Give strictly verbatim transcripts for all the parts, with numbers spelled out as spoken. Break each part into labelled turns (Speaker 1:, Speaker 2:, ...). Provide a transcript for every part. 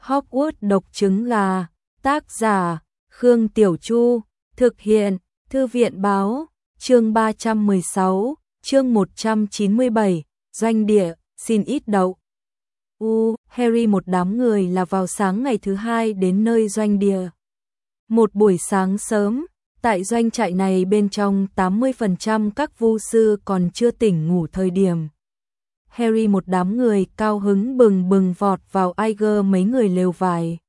Speaker 1: Hogwarts độc trứng gà, tác giả, Khương Tiểu Chu, thực hiện, Thư viện báo, chương ba trăm mười sáu, chương một trăm chín mươi bảy, doanh địa, xin ít đậu. U, Harry một đám người là vào sáng ngày thứ hai đến nơi doanh địa. Một buổi sáng sớm, tại doanh trại này bên trong tám mươi phần trăm các vu sư còn chưa tỉnh ngủ thời điểm. Harry một đám người cao hứng bừng bừng vọt vào Aiger mấy người lều vải.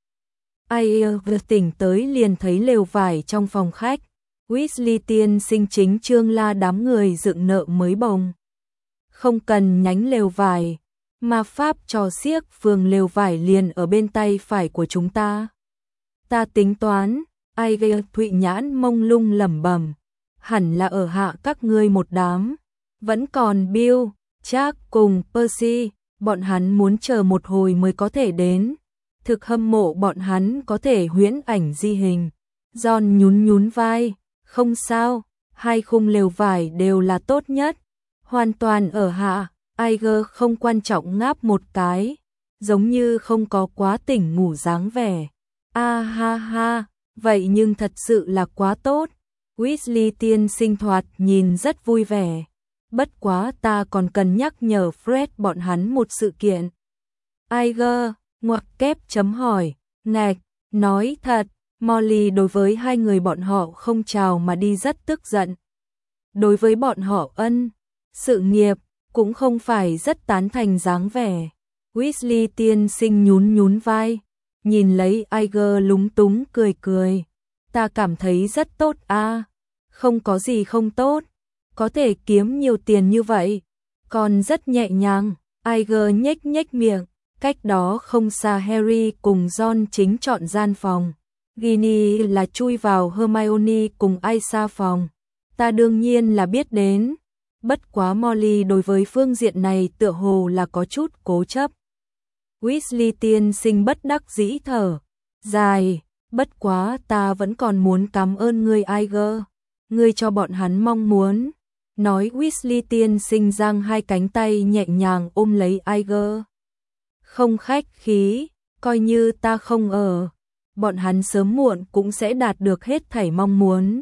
Speaker 1: Aiger vừa tỉnh tới liền thấy lều vải trong phòng khách. Weasley tiên sinh chính trương la đám người dựng nợ mới bồng. Không cần nhánh lều vải, ma pháp trò xiếc phường lều vải liền ở bên tay phải của chúng ta. Ta tính toán, Aiger thụy nhãn mông lung lẩm bẩm, hẳn là ở hạ các ngươi một đám. Vẫn còn Bill, Jack cùng Percy, bọn hắn muốn chờ một hồi mới có thể đến. Thực hâm mộ bọn hắn có thể huyễn ảnh di hình. John nhún nhún vai, không sao, hai khung lều vải đều là tốt nhất. Hoàn toàn ở hạ, Aiger không quan trọng ngáp một cái, giống như không có quá tỉnh ngủ dáng vẻ. A ha ha, vậy nhưng thật sự là quá tốt. Weasley tiên sinh thoạt nhìn rất vui vẻ. Bất quá ta còn cần nhắc nhở Fred bọn hắn một sự kiện. Aiger, ngoặc kép chấm hỏi, ngạch, nói thật, Molly đối với hai người bọn họ không chào mà đi rất tức giận. Đối với bọn họ ân, sự nghiệp, cũng không phải rất tán thành dáng vẻ. Weasley tiên sinh nhún nhún vai, nhìn lấy Aiger lúng túng cười cười. Ta cảm thấy rất tốt a, không có gì không tốt. Có thể kiếm nhiều tiền như vậy, còn rất nhẹ nhàng. Aiger nhếch nhếch miệng, cách đó không xa Harry cùng John chính chọn gian phòng. Ginny là chui vào Hermione cùng Aisa phòng. Ta đương nhiên là biết đến. Bất quá Molly đối với phương diện này tựa hồ là có chút cố chấp. Weasley tiên sinh bất đắc dĩ thở dài, bất quá ta vẫn còn muốn cảm ơn ngươi Aiger. Ngươi cho bọn hắn mong muốn. Nói Weasley tiên sinh giang hai cánh tay nhẹ nhàng ôm lấy Aiger. Không khách khí, coi như ta không ở, bọn hắn sớm muộn cũng sẽ đạt được hết thảy mong muốn.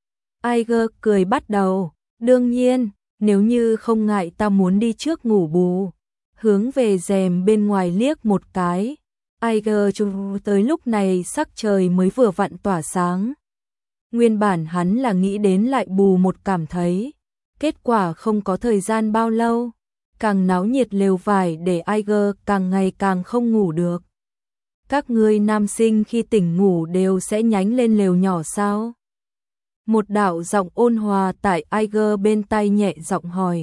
Speaker 1: Aiger cười bắt đầu, đương nhiên, nếu như không ngại ta muốn đi trước ngủ bù. Hướng về rèm bên ngoài liếc một cái, Aiger chú tới lúc này sắc trời mới vừa vặn tỏa sáng. Nguyên bản hắn là nghĩ đến lại bù một cảm thấy. Kết quả không có thời gian bao lâu, càng náo nhiệt lều vải để Aiger càng ngày càng không ngủ được. Các ngươi nam sinh khi tỉnh ngủ đều sẽ nhánh lên lều nhỏ sao? Một đạo giọng ôn hòa tại Aiger bên tai nhẹ giọng hỏi.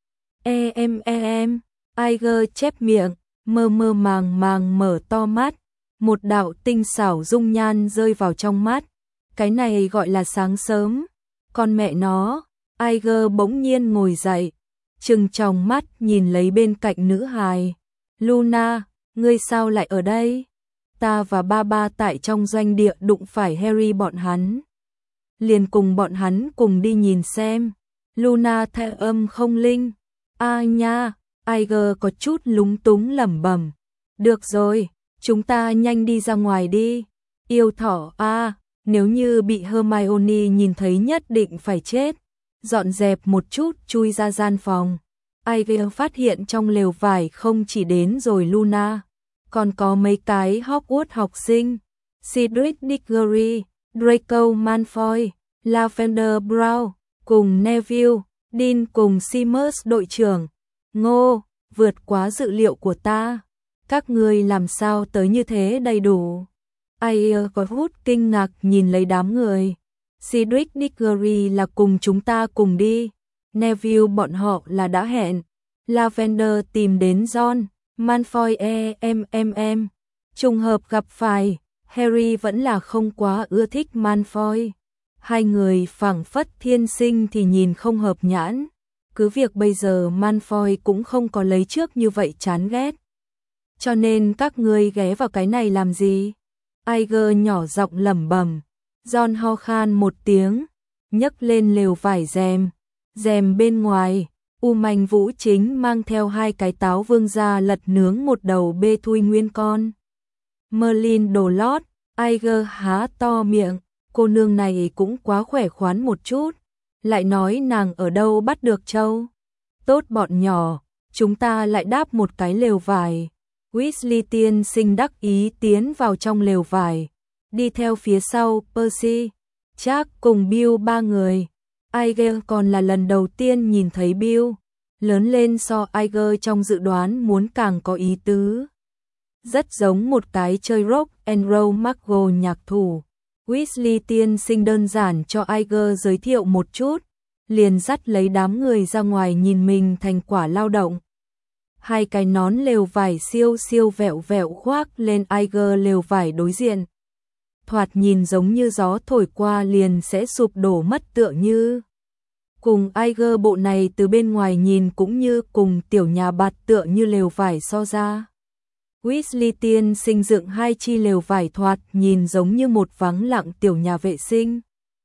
Speaker 1: E em e em, Aiger chép miệng, mơ mơ màng màng mở to mắt, một đạo tinh xảo dung nhan rơi vào trong mắt. Cái này gọi là sáng sớm, con mẹ nó. Aiger bỗng nhiên ngồi dậy, trừng tròng mắt nhìn lấy bên cạnh nữ hài. Luna, ngươi sao lại ở đây? Ta và ba ba tại trong doanh địa đụng phải Harry bọn hắn. Liền cùng bọn hắn cùng đi nhìn xem. Luna theo âm không linh. A nha, Aiger có chút lúng túng lẩm bẩm. Được rồi, chúng ta nhanh đi ra ngoài đi. Yêu thỏ a, nếu như bị Hermione nhìn thấy nhất định phải chết. Dọn dẹp một chút chui ra gian phòng. Aiger phát hiện trong lều vải không chỉ đến rồi Luna, còn có mấy cái Hogwarts học sinh. Cedric Diggory, Draco Malfoy, Lavender Brown, cùng Neville, Dean cùng Seamus đội trưởng. Ngô, vượt quá dự liệu của ta. Các ngươi làm sao tới như thế đầy đủ? Aiger có hút kinh ngạc nhìn lấy đám người. Cedric Diggory là cùng chúng ta cùng đi. Neville bọn họ là đã hẹn. Lavender tìm đến John. Malfoy e em em em. Trùng hợp gặp phải. Harry vẫn là không quá ưa thích Malfoy. Hai người phảng phất thiên sinh thì nhìn không hợp nhãn. Cứ việc bây giờ Malfoy cũng không có lấy trước như vậy chán ghét. Cho nên các ngươi ghé vào cái này làm gì? Aiger nhỏ giọng lẩm bẩm. John ho khan một tiếng, nhấc lên lều vải rèm. Rèm bên ngoài, U Manh Vũ chính mang theo hai cái táo vương ra lật nướng một đầu bê thui nguyên con. Merlin đồ lót, Iger há to miệng, cô nương này cũng quá khỏe khoắn một chút, lại nói nàng ở đâu bắt được trâu. Tốt bọn nhỏ, chúng ta lại đáp một cái lều vải. Weasley tiên sinh đắc ý tiến vào trong lều vải, đi theo phía sau Percy, Jack cùng Bill ba người. Iger còn là lần đầu tiên nhìn thấy Bill, lớn lên so Iger trong dự đoán muốn càng có ý tứ. Rất giống một cái chơi rock and roll Margot nhạc thủ. Weasley tiên sinh đơn giản cho Iger giới thiệu một chút, liền dắt lấy đám người ra ngoài nhìn mình thành quả lao động. Hai cái nón lều vải siêu siêu vẹo vẹo khoác lên Iger lều vải đối diện. Thoạt nhìn giống như gió thổi qua liền sẽ sụp đổ mất tựa như. Cùng Iger bộ này từ bên ngoài nhìn cũng như cùng tiểu nhà bạt tựa như lều vải so ra. Weasley tiên sinh dựng hai chi lều vải thoạt nhìn giống như một vắng lặng tiểu nhà vệ sinh.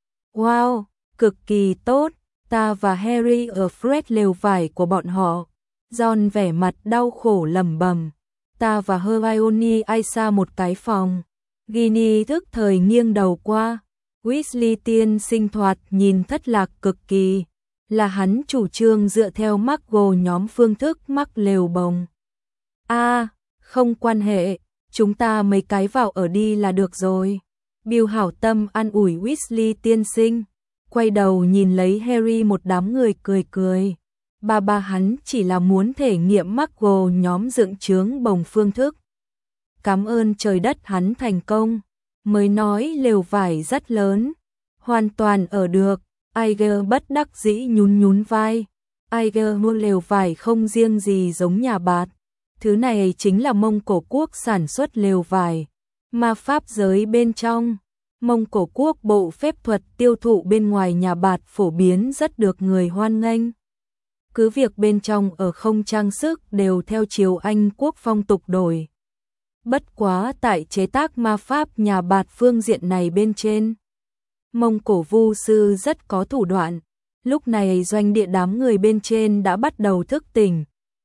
Speaker 1: Wow, cực kỳ tốt, ta và Harry ở Fred lều vải của bọn họ. Ron vẻ mặt đau khổ lẩm bẩm, ta và Hermione ai xa một cái phòng. Ginny thức thời nghiêng đầu qua. Weasley tiên sinh thoạt nhìn thất lạc cực kỳ, là hắn chủ trương dựa theo Margot nhóm phương thức mắc lều bồng. A, à, không quan hệ, chúng ta mấy cái vào ở đi là được rồi. Bill hảo tâm an ủi Weasley tiên sinh, quay đầu nhìn lấy Harry một đám người cười cười. Ba ba hắn chỉ là muốn thể nghiệm Margot nhóm dựng trướng bồng phương thức. Cảm ơn trời đất hắn thành công, mới nói lều vải rất lớn, hoàn toàn ở được. Iger bất đắc dĩ nhún nhún vai. Iger mua lều vải không riêng gì giống nhà bạt. Thứ này chính là Mông Cổ quốc sản xuất lều vải. Ma pháp giới bên trong, Mông Cổ quốc bộ phép thuật tiêu thụ bên ngoài nhà bạt phổ biến rất được người hoan nghênh. Cứ việc bên trong ở không trang sức đều theo chiều Anh quốc phong tục đổi. Bất quá tại chế tác ma pháp nhà bạt phương diện này bên trên, Mông Cổ vu sư rất có thủ đoạn. Lúc này doanh địa đám người bên trên đã bắt đầu thức tỉnh.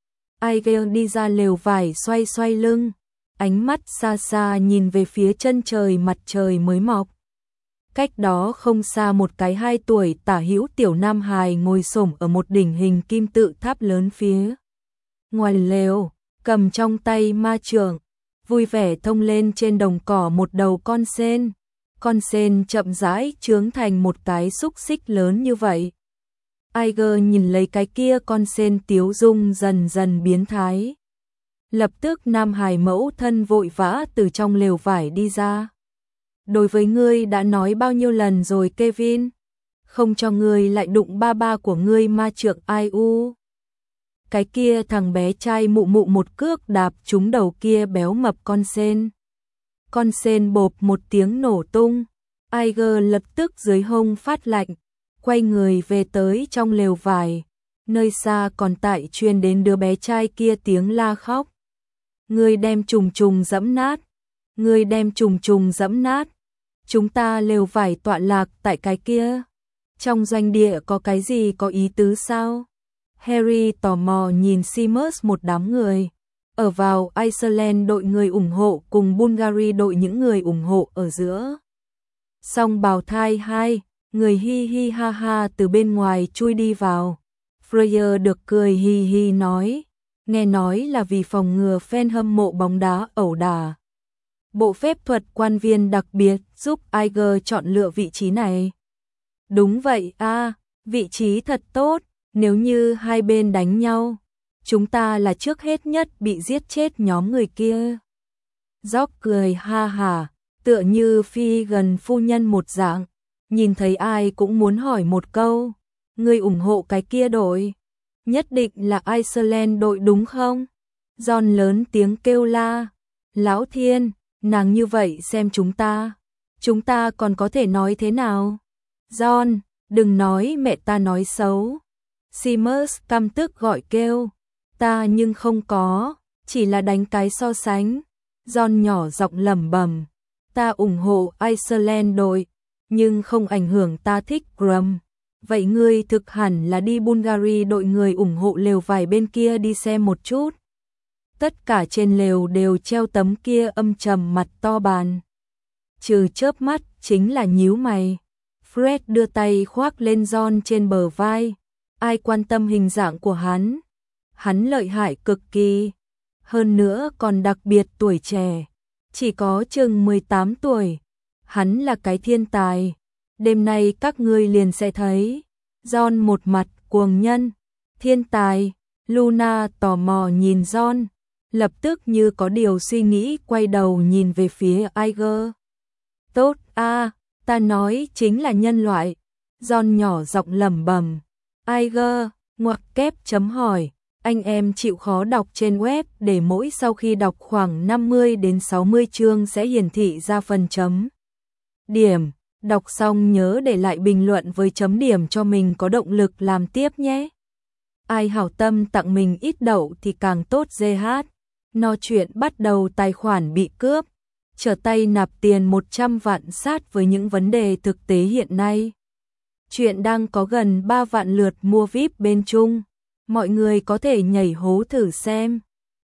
Speaker 1: Iger đi ra lều vải xoay xoay lưng, ánh mắt xa xa nhìn về phía chân trời mặt trời mới mọc. Cách đó không xa một cái hai tuổi tả hữu tiểu nam hài ngồi xổm ở một đỉnh hình kim tự tháp lớn phía ngoài lều, cầm trong tay ma trượng, vui vẻ thông lên trên đồng cỏ một đầu con sên. Con sên chậm rãi trướng thành một cái xúc xích lớn như vậy. Iger nhìn lấy cái kia con sên tiếu dung dần dần biến thái. Lập tức nam hài mẫu thân vội vã từ trong lều vải đi ra. Đối với ngươi đã nói bao nhiêu lần rồi Kevin, không cho ngươi lại đụng ba ba của ngươi ma trượng ai u. Cái kia thằng bé trai mụ mụ một cước đạp trúng đầu kia béo mập con sên. Con sên bộp một tiếng nổ tung. Iger lập tức dưới hông phát lạnh, quay người về tới trong lều vải. Nơi xa còn tại truyền đến đứa bé trai kia tiếng la khóc. Ngươi đem trùng trùng dẫm nát, ngươi đem trùng trùng dẫm nát. Chúng ta lều vải tọa lạc tại cái kia. Trong doanh địa có cái gì có ý tứ sao? Harry tò mò nhìn Seamus một đám người. Ở vào Iceland đội người ủng hộ cùng Bulgari đội những người ủng hộ ở giữa. Song bào thai hai, người hi hi ha ha từ bên ngoài chui đi vào. Freya được cười hi hi nói, nghe nói là vì phòng ngừa fan hâm mộ bóng đá ẩu đả. Bộ phép thuật quan viên đặc biệt giúp Iger chọn lựa vị trí này. Đúng vậy a, à, vị trí thật tốt, nếu như hai bên đánh nhau, chúng ta là trước hết nhất bị giết chết nhóm người kia. Jock cười ha hả, tựa như phi gần phu nhân một dạng, nhìn thấy ai cũng muốn hỏi một câu, ngươi ủng hộ cái kia đội, nhất định là Iceland đội đúng không? Ron lớn tiếng kêu la, lão thiên, nàng như vậy xem chúng ta, chúng ta còn có thể nói thế nào? Ron, đừng nói mẹ ta nói xấu. Seamus căm tức gọi kêu, ta nhưng không có, chỉ là đánh cái so sánh. Ron nhỏ giọng lẩm bẩm, ta ủng hộ Iceland đội, nhưng không ảnh hưởng ta thích Grum. Vậy ngươi thực hẳn là đi Bulgari đội người ủng hộ lều vải bên kia đi xem một chút. Tất cả trên lều đều treo tấm kia âm trầm mặt to bàn. Trừ chớp mắt chính là nhíu mày. Fred đưa tay khoác lên John trên bờ vai. Ai quan tâm hình dạng của hắn? Hắn lợi hại cực kỳ. Hơn nữa còn đặc biệt tuổi trẻ. Chỉ có chừng mười tám tuổi. Hắn là cái thiên tài. Đêm nay các ngươi liền sẽ thấy. John một mặt cuồng nhân. Thiên tài. Luna tò mò nhìn John. Lập tức như có điều suy nghĩ quay đầu nhìn về phía Iger. Tốt a, à, ta nói chính là nhân loại. John nhỏ giọng lẩm bẩm. Iger, ngoặc kép chấm hỏi. Anh em chịu khó đọc trên web để mỗi sau khi đọc khoảng năm mươi đến sáu mươi chương sẽ hiển thị ra phần chấm điểm. Đọc xong nhớ để lại bình luận với chấm điểm cho mình có động lực làm tiếp nhé. Ai hảo tâm tặng mình ít đậu thì càng tốt giê hát. No chuyện bắt đầu tài khoản bị cướp. Trở tay nạp tiền một trăm vạn sát với những vấn đề thực tế hiện nay. Chuyện đang có gần ba vạn lượt mua víp bên Trung. Mọi người có thể nhảy hố thử xem.